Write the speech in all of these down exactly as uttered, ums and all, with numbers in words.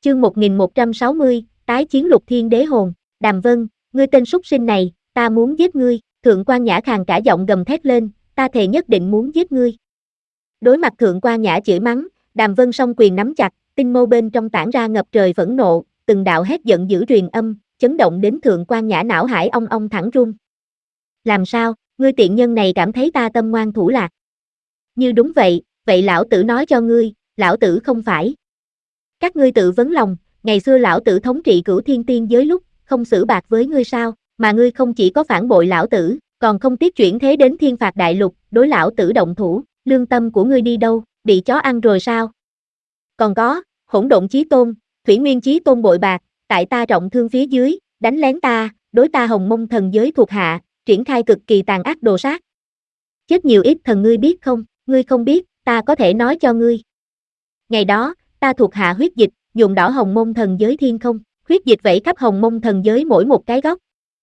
Chương một nghìn một trăm sáu mươi, tái chiến Lục Thiên Đế hồn. Đàm Vân, ngươi tên súc sinh này, ta muốn giết ngươi. Thượng quan Nhã khàn cả giọng gầm thét lên, ta thề nhất định muốn giết ngươi. Đối mặt Thượng quan Nhã chửi mắng, Đàm Vân song quyền nắm chặt, tinh mâu bên trong tản ra ngập trời phẫn nộ, từng đạo hét giận dữ truyền âm, chấn động đến Thượng quan Nhã não hải ong ong thẳng run. Làm sao, ngươi tiện nhân này cảm thấy ta tâm ngoan thủ lạc? Như đúng vậy, vậy lão tử nói cho ngươi, lão tử không phải. Các ngươi tự vấn lòng, ngày xưa lão tử thống trị Cửu Thiên Tiên giới lúc, không xử bạc với ngươi sao, mà ngươi không chỉ có phản bội lão tử, còn không tiếp chuyển thế đến Thiên Phạt Đại Lục, đối lão tử động thủ, lương tâm của ngươi đi đâu, bị chó ăn rồi sao? Còn có, Hỗn Độn Chí Tôn, Thủy Nguyên Chí Tôn bội bạc, tại ta trọng thương phía dưới, đánh lén ta, đối ta Hồng Mông thần giới thuộc hạ, triển khai cực kỳ tàn ác đồ sát. Chết nhiều ít thần ngươi biết không, ngươi không biết, ta có thể nói cho ngươi. Ngày đó, ta thuộc hạ huyết dịch, nhuộm đỏ Hồng Mông thần giới thiên không, huyết dịch vẩy khắp Hồng Mông thần giới mỗi một cái góc.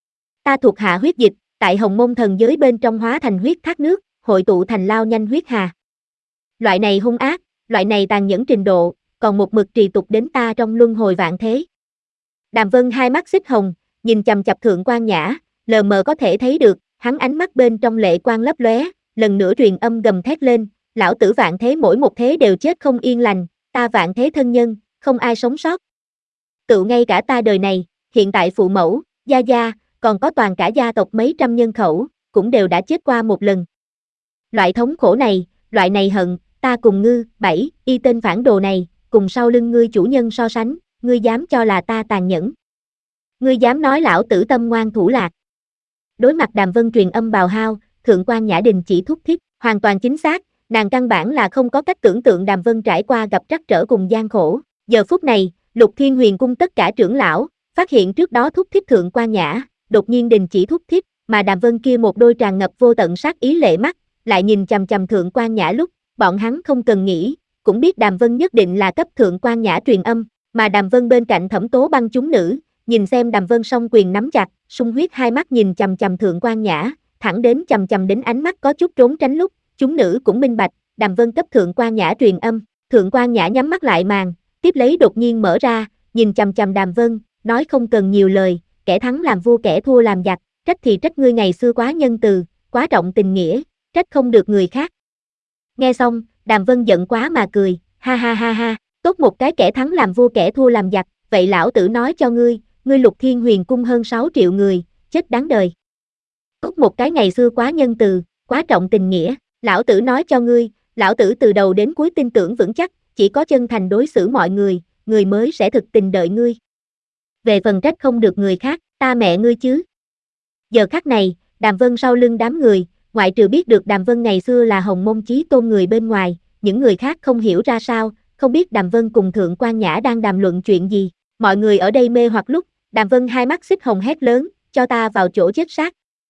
Ta thuộc hạ huyết dịch, tại Hồng Mông thần giới bên trong hóa thành huyết thác nước, hội tụ thành lao nhanh huyết hà. Loại này hung ác, loại này tàn nhẫn trình độ, còn một mực trì tục đến ta trong luân hồi vạn thế. Đàm Vân hai mắt xích hồng, nhìn chằm chằm Thượng quan Nhã, lờ mờ có thể thấy được, hắn ánh mắt bên trong lệ quang lấp lóe, lần nữa truyền âm gầm thét lên, lão tử vạn thế mỗi một thế đều chết không yên lành, ta vạn thế thân nhân, không ai sống sót. Tự ngay cả ta đời này, hiện tại phụ mẫu, gia gia, còn có toàn cả gia tộc mấy trăm nhân khẩu, cũng đều đã chết qua một lần. Loại thống khổ này, loại này hận, ta cùng ngư, bảy, y tên phản đồ này, cùng sau lưng ngươi chủ nhân so sánh, ngươi dám cho là ta tàn nhẫn. Ngươi dám nói lão tử tâm ngoan thủ lạc. Đối mặt Đàm Vân truyền âm bào hao, Thượng quan Nhã đình chỉ thúc thiết, hoàn toàn chính xác, nàng căn bản là không có cách tưởng tượng Đàm Vân trải qua gặp trắc trở cùng gian khổ. Giờ phút này, Lục Thiên Huyền cung tất cả trưởng lão, phát hiện trước đó thúc thiết Thượng quan Nhã, đột nhiên đình chỉ thúc thiết, mà Đàm Vân kia một đôi tràn ngập vô tận sát ý lệ mắt, lại nhìn chằm chằm Thượng quan Nhã lúc, bọn hắn không cần nghĩ, cũng biết Đàm Vân nhất định là cấp Thượng quan Nhã truyền âm, mà Đàm Vân bên cạnh Thẩm Tố Băng chúng nữ, nhìn xem Đàm Vân song quyền nắm chặt, sung huyết hai mắt nhìn chằm chằm Thượng quan Nhã, thẳng đến chằm chằm đến ánh mắt có chút trốn tránh lúc, chúng nữ cũng minh bạch, Đàm Vân cấp Thượng quan Nhã truyền âm, Thượng quan Nhã nhắm mắt lại màn, tiếp lấy đột nhiên mở ra, nhìn chằm chằm Đàm Vân, nói không cần nhiều lời, kẻ thắng làm vua kẻ thua làm giặc, trách thì trách ngươi ngày xưa quá nhân từ, quá trọng tình nghĩa, trách không được người khác. Nghe xong, Đàm Vân giận quá mà cười, ha ha ha ha, tốt một cái kẻ thắng làm vua kẻ thua làm giặc, vậy lão tử nói cho ngươi, ngươi Lục Thiên Huyền cung hơn sáu triệu người, chết đáng đời. Tốt một cái ngày xưa quá nhân từ, quá trọng tình nghĩa, lão tử nói cho ngươi, lão tử từ đầu đến cuối tin tưởng vững chắc, chỉ có chân thành đối xử mọi người, người mới sẽ thực tình đợi ngươi. Về phần trách không được người khác, ta mẹ ngươi chứ. Giờ khắc này, Đàm Vân sau lưng đám người, ngoại trừ biết được Đàm Vân ngày xưa là Hồng Mông Chí Tôn người bên ngoài, những người khác không hiểu ra sao, không biết Đàm Vân cùng Thượng quan Nhã đang đàm luận chuyện gì. Mọi người ở đây mê hoặc lúc, Đàm Vân hai mắt xích hồng hét lớn, cho ta vào chỗ chết sát.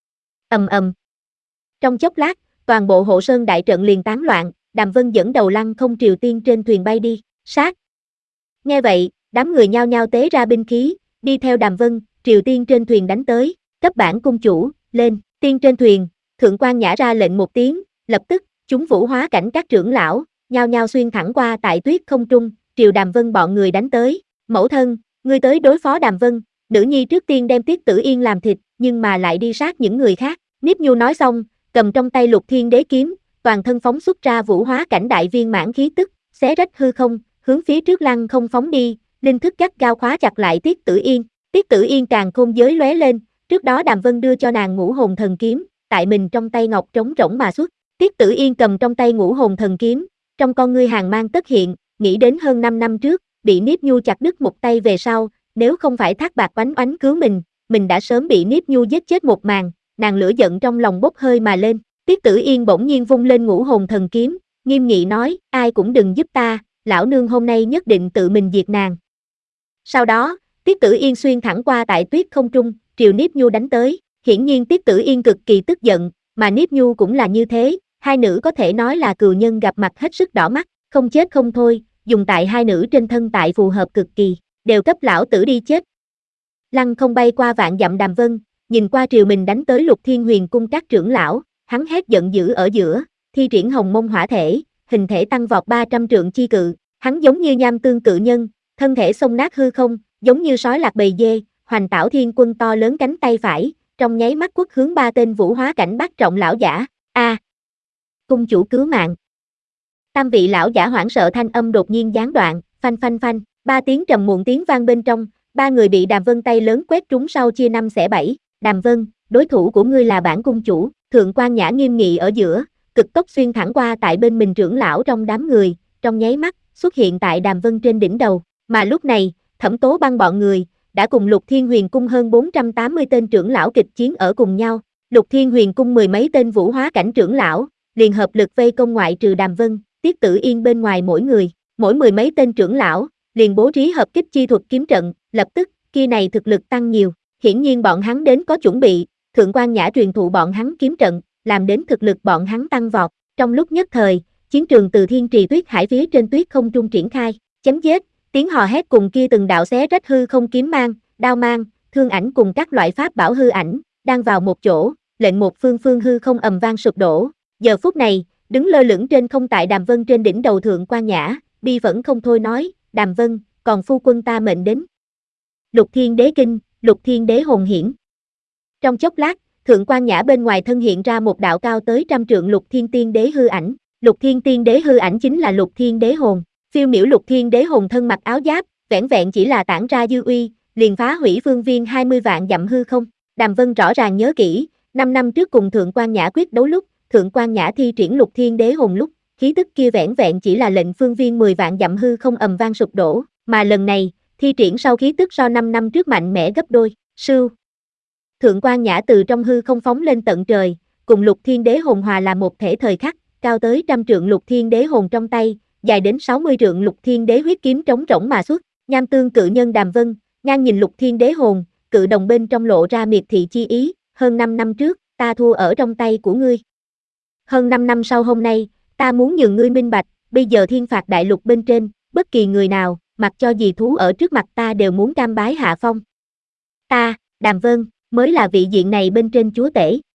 Ầm ầm. Trong chốc lát, toàn bộ hộ sơn đại trận liền tán loạn, Đàm Vân dẫn đầu lăng không triều tiên trên thuyền bay đi, sát. Nghe vậy, đám người nhao nhao tế ra binh khí, đi theo Đàm Vân, triều tiên trên thuyền đánh tới, cấp bản cung chủ, lên, tiên trên thuyền, Thượng quan Nhã ra lệnh một tiếng, lập tức, chúng vũ hóa cảnh các trưởng lão, nhao nhao xuyên thẳng qua tại tuyết không trung, triều Đàm Vân bọn người đánh tới, mẫu thân, ngươi tới đối phó Đàm Vân, nữ nhi trước tiên đem Tiết Tử Yên làm thịt, nhưng mà lại đi sát những người khác, Niếp Nhu nói xong, cầm trong tay Lục Thiên Đế kiếm, toàn thân phóng xuất ra vũ hóa cảnh đại viên mãn khí tức, xé rách hư không, hướng phía trước lăng không phóng đi, linh thức gắt gao khóa chặt lại Tiết Tử Yên, Tiết Tử Yên càng khôn giới lóe lên, trước đó Đàm Vân đưa cho nàng Ngũ Hồn Thần kiếm, tại mình trong tay ngọc trống rỗng mà xuất, Tiết Tử Yên cầm trong tay Ngũ Hồn Thần kiếm, trong con ngươi hàng mang tất hiện, nghĩ đến hơn năm năm trước, bị Niếp Nhu chặt đứt một tay về sau, nếu không phải Thác Bạc Oánh Oánh cứu mình, mình đã sớm bị Niếp Nhu giết chết một màn, nàng lửa giận trong lòng bốc hơi mà lên, Tiết Tử Yên bỗng nhiên vung lên Ngũ Hồn Thần kiếm, nghiêm nghị nói, ai cũng đừng giúp ta, lão nương hôm nay nhất định tự mình diệt nàng. Sau đó, Tiết Tử Yên xuyên thẳng qua tại tuyết không trung, triều Niếp Nhu đánh tới, hiển nhiên Tiết Tử Yên cực kỳ tức giận, mà Niếp Nhu cũng là như thế, hai nữ có thể nói là cừu nhân gặp mặt hết sức đỏ mắt, không chết không thôi, dùng tại hai nữ trên thân tại phù hợp cực kỳ, đều cấp lão tử đi chết. Lăng không bay qua vạn dặm Đàm Vân, nhìn qua triều mình đánh tới Lục Thiên Huyền cung các trưởng lão, hắn hét giận dữ ở giữa, thi triển Hồng Mông hỏa thể, hình thể tăng vọt ba trăm trượng chi cự, hắn giống như nham tương cự nhân, thân thể xông nát hư không, giống như sói lạc bầy dê, Hoành Tảo Thiên Quân to lớn cánh tay phải, trong nháy mắt quất hướng ba tên vũ hóa cảnh bát trọng lão giả. A, cung chủ cứu mạng. Tam vị lão giả hoảng sợ thanh âm đột nhiên gián đoạn, phanh phanh phanh, ba tiếng trầm muộn tiếng vang bên trong, ba người bị Đàm Vân tay lớn quét trúng sau chia năm xẻ bảy. Đàm Vân, đối thủ của ngươi là bản cung chủ. Thượng Quan Nhã nghiêm nghị ở giữa, cực tốc xuyên thẳng qua tại bên mình trưởng lão trong đám người, trong nháy mắt xuất hiện tại Đàm Vân trên đỉnh đầu. Mà lúc này, Thẩm Tố Băng bọn người đã cùng Lục Thiên Huyền cung hơn bốn trăm tám mươi tên trưởng lão kịch chiến ở cùng nhau. Lục Thiên Huyền cung mười mấy tên vũ hóa cảnh trưởng lão liền hợp lực vây công ngoại trừ Đàm Vân, Tiết Tử Yên bên ngoài mỗi người, mỗi mười mấy tên trưởng lão liền bố trí hợp kích chi thuật kiếm trận, lập tức kia này thực lực tăng nhiều. Hiển nhiên bọn hắn đến có chuẩn bị, Thượng Quan Nhã truyền thụ bọn hắn kiếm trận, làm đến thực lực bọn hắn tăng vọt. Trong lúc nhất thời, chiến trường từ Thiên Trì Tuyết Hải phía trên tuyết không trung triển khai, chém giết, tiếng hò hét cùng kia từng đạo xé rách hư không kiếm mang, đao mang, thương ảnh cùng các loại pháp bảo hư ảnh, đang vào một chỗ, lệnh một phương phương hư không ầm vang sụp đổ. Giờ phút này, đứng lơ lửng trên không tại Đàm Vân trên đỉnh đầu Thượng Quan Nhã, bi vẫn không thôi nói, Đàm Vân, còn phu quân ta mệnh đến. Lục Thiên Đế Kinh, Lục Thiên Đế Hồn hiển. Trong chốc lát, Thượng Quan Nhã bên ngoài thân hiện ra một đạo cao tới trăm trượng Lục Thiên Tiên Đế hư ảnh. Lục Thiên Tiên Đế hư ảnh chính là Lục Thiên Đế Hồn. Phiêu miểu Lục Thiên Đế Hồn thân mặc áo giáp, vẻn vẹn chỉ là tản ra dư uy, liền phá hủy phương viên hai mươi vạn dặm hư không. Đàm Vân rõ ràng nhớ kỹ, năm năm trước cùng Thượng Quan Nhã quyết đấu lúc, Thượng Quan Nhã thi triển Lục Thiên Đế Hồn lúc, khí tức kia vẻn vẹn chỉ là lệnh phương viên mười vạn dặm hư không ầm vang sụp đổ, mà lần này, thi triển sau khí tức so năm năm trước mạnh mẽ gấp đôi. Sưu. Thượng Quan Nhã từ trong hư không phóng lên tận trời, cùng Lục Thiên Đế Hồn hòa là một thể thời khắc, cao tới trăm trượng Lục Thiên Đế Hồn trong tay, dài đến sáu mươi trượng Lục Thiên Đế huyết kiếm trống rỗng mà xuất. Nham tương cự nhân Đàm Vân, ngang nhìn Lục Thiên Đế Hồn, cự đồng bên trong lộ ra miệt thị chi ý, hơn năm năm trước, ta thua ở trong tay của ngươi. Hơn năm năm sau hôm nay, ta muốn nhường ngươi minh bạch, bây giờ thiên phạt đại lục bên trên, bất kỳ người nào, mặc cho gì thú ở trước mặt ta đều muốn cam bái hạ phong. Ta, Đàm Vân, mới là vị diện này bên trên chúa tể.